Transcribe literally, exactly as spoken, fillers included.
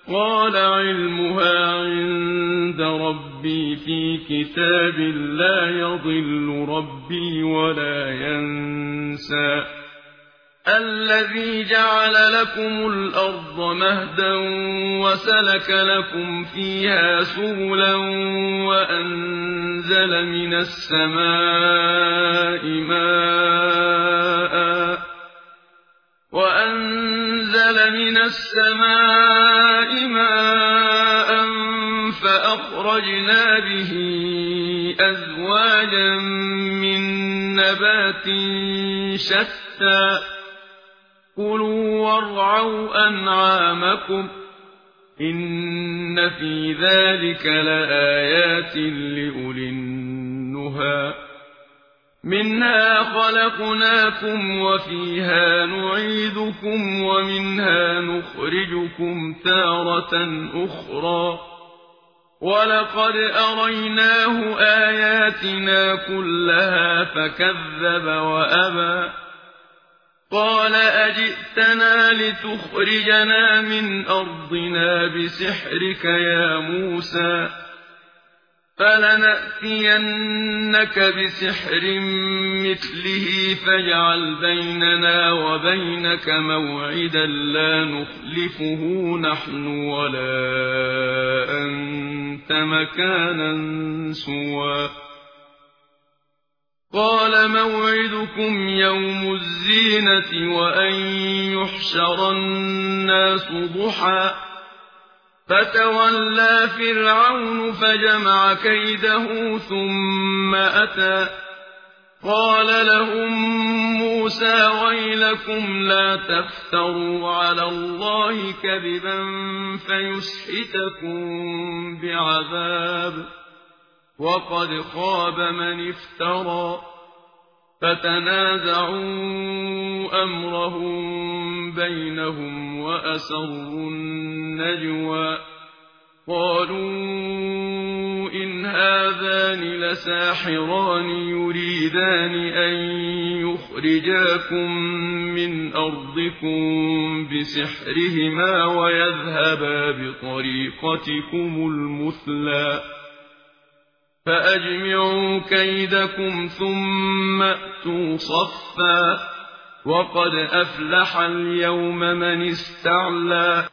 قال علمها عند ربي في كتاب لا يضل ربي ولا ينسى الذي جعل لكم الأرض مهدا وسلك لكم فيها سبلا وأنزل من السماء ماء وأنزل من السماء ماء فأخرجنا به أزواجا من نبات شتى كلوا وارعوا أنعامكم إن في ذلك لآيات لأولي النهى منها خلقناكم وفيها نعيدكم ومنها نخرجكم تارة أخرى ولقد أريناه آياتنا كلها فكذب وأبى قال أجئتنا لتخرجنا من أرضنا بسحرك يا موسى فلنأتينك بسحر مثله فاجعل بيننا وبينك موعدا لا نخلفه نحن ولا أنت مكانا سوى قال موعدكم يوم الزينة وأن يحشر الناس ضحى فتولى فرعون فجمع كيده ثم أتى قال لهم موسى ويلكم لا تفتروا على الله كذبا فيسحتكم بعذاب وقد خاب من افترى فتنازعوا أمرهم بينهم وأسروا النجوى قالوا إن هذان لساحران يريدان أن يخرجاكم من أرضكم بسحرهما ويذهبا بطريقتكم المثلى فأجمعوا كيدكم ثم أتوا صفا وقد أفلح اليوم من استعلى